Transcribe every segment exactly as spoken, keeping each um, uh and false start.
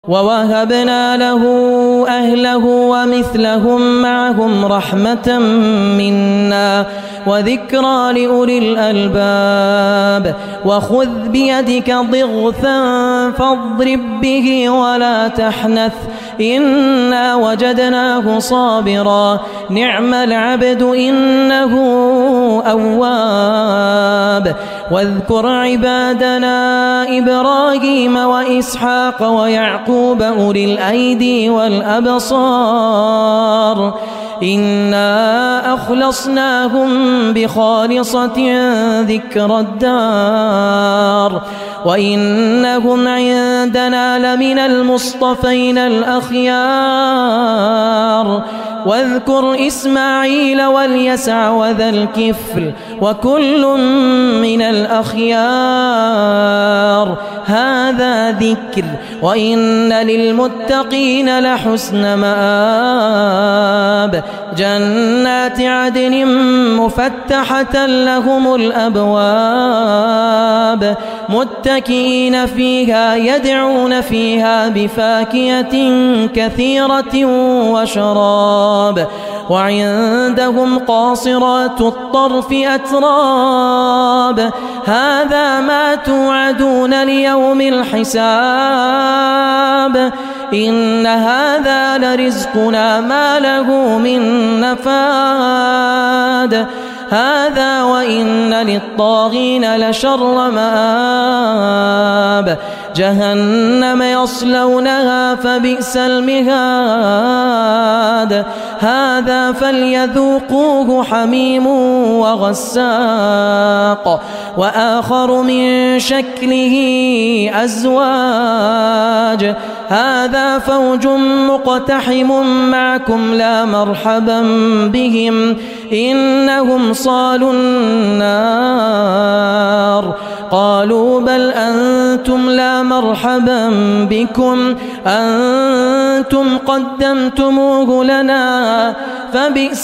ووهبنا له أهله ومثلهم معهم رحمة منا وذكرى لأولي الألباب وخذ بيدك ضغثا فاضرب به ولا تحنث إنا وجدناه صابرا نعم العبد إنه أواب واذكر عبادنا إبراهيم وإسحاق ويعقوب أولي الأيدي والأبصار إنا أخلصناهم بخالصة ذكر الدار وإنهم عندنا لمن المصطفين الأخيار واذكر إسماعيل واليسع وذا الكفل وكل من الأخيار هذا ذكر وإن للمتقين لحسن مآب جنات عدن مفتحة لهم الأبواب متكئين فيها يدعون فيها بفاكهة كثيرة وشراب وعندهم قاصرات الطرف أتراب هذا ما توعدون ليوم الحساب إن هذا لرزقنا ما له من نفاد هذا وإن للطاغين لشر مآب جهنم يصلونها فبئس المهاد هذا فليذوقوه حميم وغساق وآخر من شكله أزواج هذا فوج مقتحم معكم لا مرحبا بهم إنهم صالوا النار قالوا بل أنتم لا مرحبا بكم أنتم قدمتموه لنا فبئس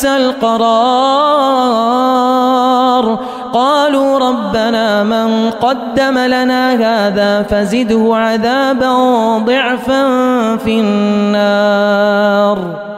القرار قالوا ربنا من قدم لنا هذا فزده عذابا ضعفا في النار